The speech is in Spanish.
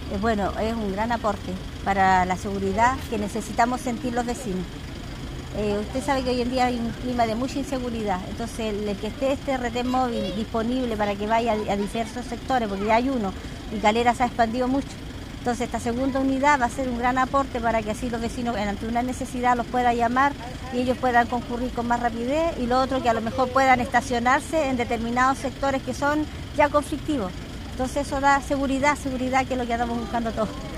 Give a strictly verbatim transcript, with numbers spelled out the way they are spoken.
eh, bueno, es un gran aporte para la seguridad que necesitamos sentir los vecinos. Eh, usted sabe que hoy en día hay un clima de mucha inseguridad, entonces el que esté este retén móvil disponible para que vaya a, a diversos sectores, porque ya hay uno y Calera se ha expandido mucho, entonces esta segunda unidad va a ser un gran aporte para que así los vecinos ante una necesidad los puedan llamar y ellos puedan concurrir con más rapidez, y lo otro que a lo mejor puedan estacionarse en determinados sectores que son ya conflictivos. Entonces eso da seguridad, seguridad que es lo que andamos buscando todos.